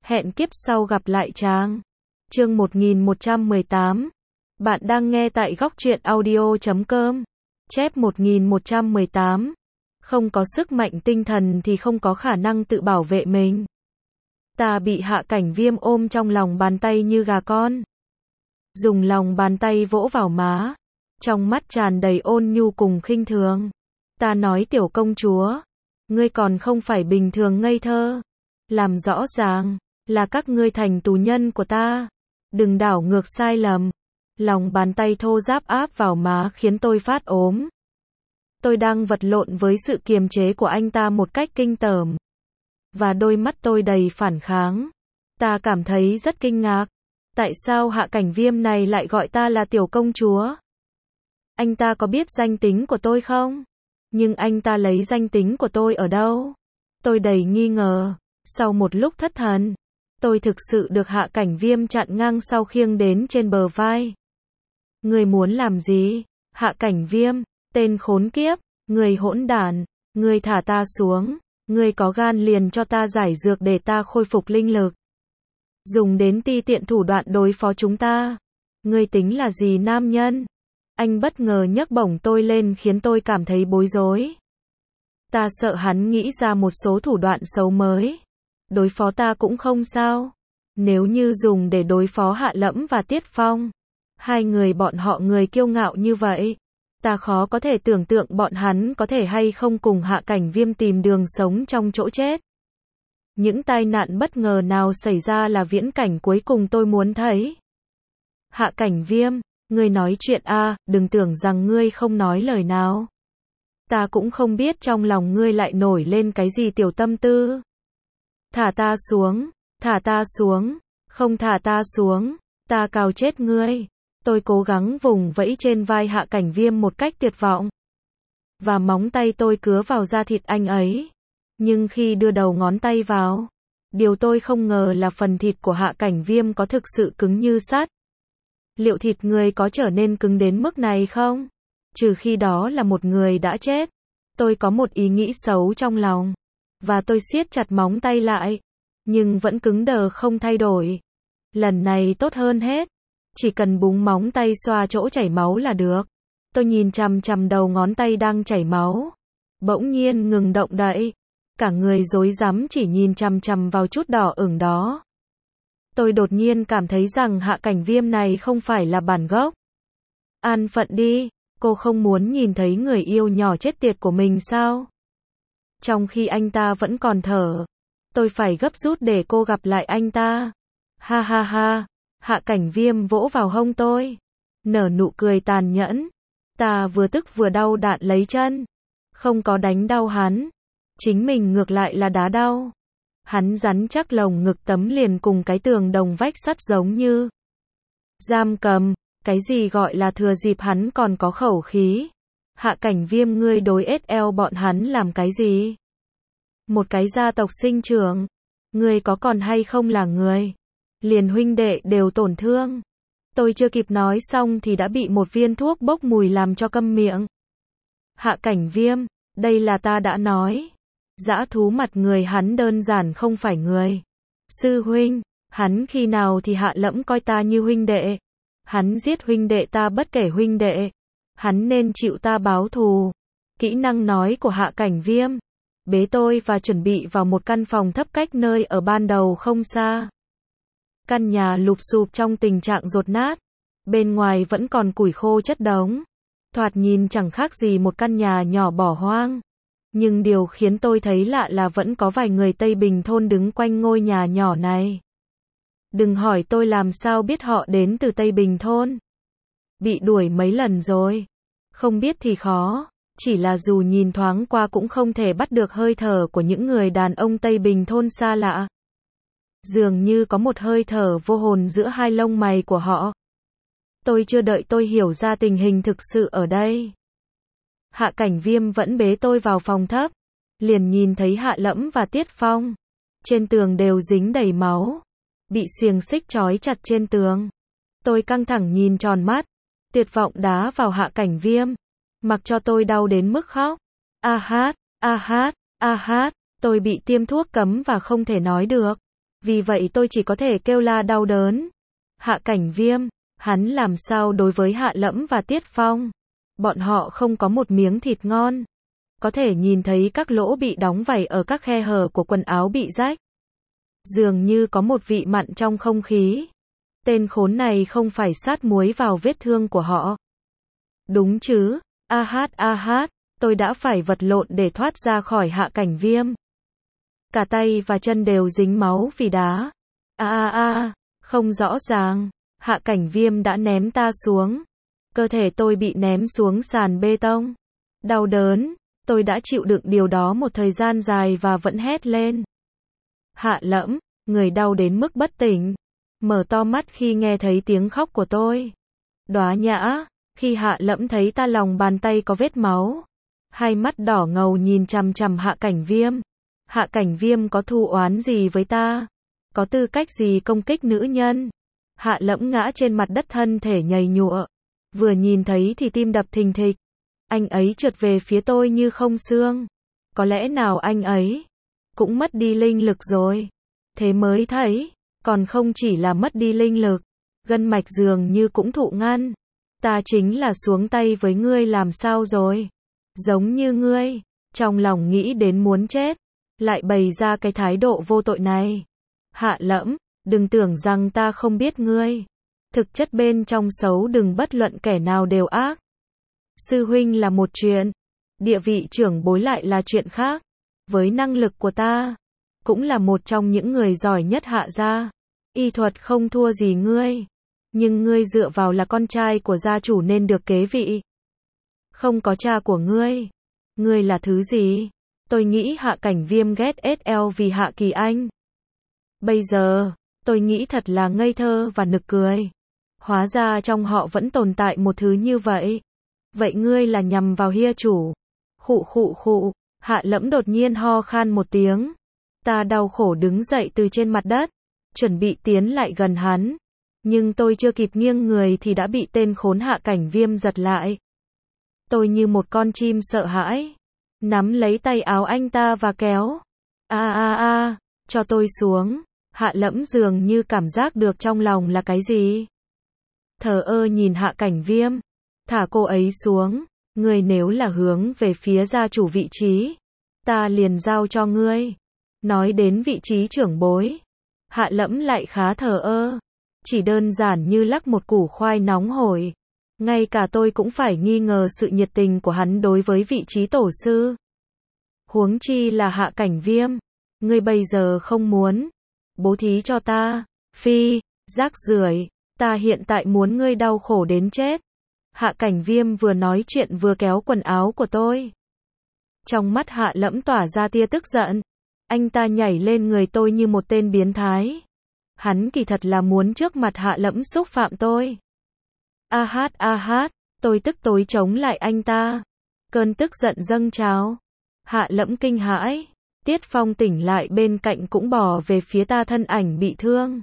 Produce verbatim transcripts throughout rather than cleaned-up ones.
Hẹn kiếp sau gặp lại chàng. Chương một nghìn một trăm mười tám. Bạn đang nghe tại góc truyện audio chấm com. Chép một nghìn một trăm mười tám. Không có sức mạnh tinh thần thì không có khả năng tự bảo vệ mình. Ta bị Hạ Cảnh Viêm ôm trong lòng bàn tay như gà con. Dùng lòng bàn tay vỗ vào má. Trong mắt tràn đầy ôn nhu cùng khinh thường. Ta nói tiểu công chúa. Ngươi còn không phải bình thường ngây thơ. Làm rõ ràng. Là các ngươi thành tù nhân của ta. Đừng đảo ngược sai lầm. Lòng bàn tay thô ráp áp vào má khiến tôi phát ốm. Tôi đang vật lộn với sự kiềm chế của anh ta một cách kinh tởm. Và đôi mắt tôi đầy phản kháng. Ta cảm thấy rất kinh ngạc. Tại sao Hạ Cảnh Viêm này lại gọi ta là tiểu công chúa? Anh ta có biết danh tính của tôi không? Nhưng anh ta lấy danh tính của tôi ở đâu? Tôi đầy nghi ngờ. Sau một lúc thất thần, tôi thực sự được Hạ Cảnh Viêm chặn ngang sau khiêng đến trên bờ vai. Ngươi muốn làm gì? Hạ Cảnh Viêm, tên khốn kiếp, ngươi hỗn đản, ngươi thả ta xuống, ngươi có gan liền cho ta giải dược để ta khôi phục linh lực. Dùng đến ti tiện thủ đoạn đối phó chúng ta. Ngươi tính là gì nam nhân? Anh bất ngờ nhấc bổng tôi lên khiến tôi cảm thấy bối rối. Ta sợ hắn nghĩ ra một số thủ đoạn xấu mới. Đối phó ta cũng không sao. Nếu như dùng để đối phó Hạ Lẫm và Tiết Phong, hai người bọn họ người kiêu ngạo như vậy, ta khó có thể tưởng tượng bọn hắn có thể hay không cùng Hạ Cảnh Viêm tìm đường sống trong chỗ chết. Những tai nạn bất ngờ nào xảy ra là viễn cảnh cuối cùng tôi muốn thấy. Hạ Cảnh Viêm, ngươi nói chuyện a, à, đừng tưởng rằng ngươi không nói lời nào. Ta cũng không biết trong lòng ngươi lại nổi lên cái gì tiểu tâm tư. Thả ta xuống, thả ta xuống, không thả ta xuống, ta cào chết ngươi. Tôi cố gắng vùng vẫy trên vai Hạ Cảnh Viêm một cách tuyệt vọng. Và móng tay tôi cứa vào da thịt anh ấy. Nhưng khi đưa đầu ngón tay vào, điều tôi không ngờ là phần thịt của Hạ Cảnh Viêm có thực sự cứng như sắt. Liệu thịt người có trở nên cứng đến mức này không? Trừ khi đó là một người đã chết. Tôi có một ý nghĩ xấu trong lòng. Và tôi siết chặt móng tay lại. Nhưng vẫn cứng đờ không thay đổi. Lần này tốt hơn hết. Chỉ cần búng móng tay xoa chỗ chảy máu là được. Tôi nhìn chằm chằm đầu ngón tay đang chảy máu. Bỗng nhiên ngừng động đậy. Cả người rối rắm chỉ nhìn chằm chằm vào chút đỏ ửng đó. Tôi đột nhiên cảm thấy rằng Hạ Cảnh Viêm này không phải là bản gốc. An phận đi, cô không muốn nhìn thấy người yêu nhỏ chết tiệt của mình sao? Trong khi anh ta vẫn còn thở, tôi phải gấp rút để cô gặp lại anh ta. Ha ha ha, Hạ Cảnh Viêm vỗ vào hông tôi, nở nụ cười tàn nhẫn. Ta vừa tức vừa đau đạn lấy chân, không có đánh đau hắn, chính mình ngược lại là đá đau. Hắn rắn chắc lồng ngực tấm liền cùng cái tường đồng vách sắt giống như giam cầm. Cái gì gọi là thừa dịp hắn còn có khẩu khí? Hạ Cảnh Viêm, ngươi đối ết eo bọn hắn làm cái gì? Một cái gia tộc sinh trưởng, ngươi có còn hay không là người? Liền huynh đệ đều tổn thương. Tôi chưa kịp nói xong thì đã bị một viên thuốc bốc mùi làm cho câm miệng. Hạ Cảnh Viêm, đây là ta đã nói. Dã thú mặt người hắn đơn giản không phải người. Sư huynh, hắn khi nào thì Hạ Lẫm coi ta như huynh đệ. Hắn giết huynh đệ ta bất kể huynh đệ. Hắn nên chịu ta báo thù. Kỹ năng nói của Hạ Cảnh Viêm. Bế tôi và chuẩn bị vào một căn phòng thấp cách nơi ở ban đầu không xa. Căn nhà lụp xụp trong tình trạng dột nát. Bên ngoài vẫn còn củi khô chất đống. Thoạt nhìn chẳng khác gì một căn nhà nhỏ bỏ hoang. Nhưng điều khiến tôi thấy lạ là vẫn có vài người Tây Bình thôn đứng quanh ngôi nhà nhỏ này. Đừng hỏi tôi làm sao biết họ đến từ Tây Bình thôn. Bị đuổi mấy lần rồi. Không biết thì khó. Chỉ là dù nhìn thoáng qua cũng không thể bắt được hơi thở của những người đàn ông Tây Bình thôn xa lạ. Dường như có một hơi thở vô hồn giữa hai lông mày của họ. Tôi chưa đợi tôi hiểu ra tình hình thực sự ở đây. Hạ Cảnh Viêm vẫn bế tôi vào phòng thấp. Liền nhìn thấy Hạ Lẫm và Tiết Phong. Trên tường đều dính đầy máu. Bị xiềng xích trói chặt trên tường. Tôi căng thẳng nhìn tròn mắt. Tuyệt vọng đá vào Hạ Cảnh Viêm. Mặc cho tôi đau đến mức khóc. A hát, a hát, a hát. Tôi bị tiêm thuốc cấm và không thể nói được. Vì vậy tôi chỉ có thể kêu la đau đớn. Hạ Cảnh Viêm, hắn làm sao đối với Hạ Lẫm và Tiết Phong? Bọn họ không có một miếng thịt ngon. Có thể nhìn thấy các lỗ bị đóng vảy ở các khe hở của quần áo bị rách. Dường như có một vị mặn trong không khí. Tên khốn này không phải sát muối vào vết thương của họ. Đúng chứ, a hát a hát, tôi đã phải vật lộn để thoát ra khỏi Hạ Cảnh Viêm. Cả tay và chân đều dính máu vì đá. A a a, không rõ ràng, Hạ Cảnh Viêm đã ném ta xuống. Cơ thể tôi bị ném xuống sàn bê tông. Đau đớn, tôi đã chịu đựng điều đó một thời gian dài và vẫn hét lên. Hạ Lẫm, người đau đến mức bất tỉnh, mở to mắt khi nghe thấy tiếng khóc của tôi. Đóa Nhã, khi Hạ Lẫm thấy ta lòng bàn tay có vết máu, hai mắt đỏ ngầu nhìn chằm chằm Hạ Cảnh Viêm. Hạ Cảnh Viêm có thù oán gì với ta? Có tư cách gì công kích nữ nhân? Hạ Lẫm ngã trên mặt đất thân thể nhầy nhụa. Vừa nhìn thấy thì tim đập thình thịch. Anh ấy trượt về phía tôi như không xương. Có lẽ nào anh ấy cũng mất đi linh lực rồi. Thế mới thấy, còn không chỉ là mất đi linh lực, gân mạch dường như cũng thụ ngăn. Ta chính là xuống tay với ngươi làm sao rồi? Giống như ngươi, trong lòng nghĩ đến muốn chết, lại bày ra cái thái độ vô tội này. Hạ Lẫm, đừng tưởng rằng ta không biết ngươi. Thực chất bên trong xấu đừng bất luận kẻ nào đều ác. Sư huynh là một chuyện, địa vị trưởng bối lại là chuyện khác. Với năng lực của ta, cũng là một trong những người giỏi nhất Hạ gia. Y thuật không thua gì ngươi. Nhưng ngươi dựa vào là con trai của gia chủ nên được kế vị. Không có cha của ngươi. Ngươi là thứ gì? Tôi nghĩ Hạ Cảnh Viêm ghét ét lờ vì Hạ Kỳ Anh. Bây giờ, tôi nghĩ thật là ngây thơ và nực cười. Hóa ra trong họ vẫn tồn tại một thứ như vậy. Vậy ngươi là nhằm vào Hia chủ. Khụ khụ khụ, Hạ Lẫm đột nhiên ho khan một tiếng. Ta đau khổ đứng dậy từ trên mặt đất, chuẩn bị tiến lại gần hắn. Nhưng tôi chưa kịp nghiêng người thì đã bị tên khốn Hạ Cảnh Viêm giật lại. Tôi như một con chim sợ hãi, nắm lấy tay áo anh ta và kéo. A a a, cho tôi xuống. Hạ Lẫm dường như cảm giác được trong lòng là cái gì. Thờ ơ nhìn Hạ Cảnh Viêm. Thả cô ấy xuống. Ngươi nếu là hướng về phía gia chủ vị trí, ta liền giao cho ngươi. Nói đến vị trí trưởng bối, Hạ Lẫm lại khá thờ ơ. Chỉ đơn giản như lắc một củ khoai nóng hổi. Ngay cả tôi cũng phải nghi ngờ sự nhiệt tình của hắn đối với vị trí tổ sư. Huống chi là Hạ Cảnh Viêm. Ngươi bây giờ không muốn bố thí cho ta. Phi, rác rưởi, ta hiện tại muốn ngươi đau khổ đến chết. Hạ Cảnh Viêm vừa nói chuyện vừa kéo quần áo của tôi. Trong mắt Hạ Lẫm tỏa ra tia tức giận. Anh ta nhảy lên người tôi như một tên biến thái. Hắn kỳ thật là muốn trước mặt Hạ Lẫm xúc phạm tôi. A hát a hát, tôi tức tối chống lại anh ta. Cơn tức giận dâng trào. Hạ Lẫm kinh hãi. Tiết Phong tỉnh lại bên cạnh cũng bò về phía ta thân ảnh bị thương.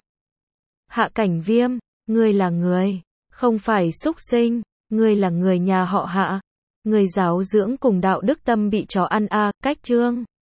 Hạ Cảnh Viêm, ngươi là người, không phải súc sinh, ngươi là người nhà họ Hạ. Người giáo dưỡng cùng đạo đức tâm bị chó ăn a, cách chương.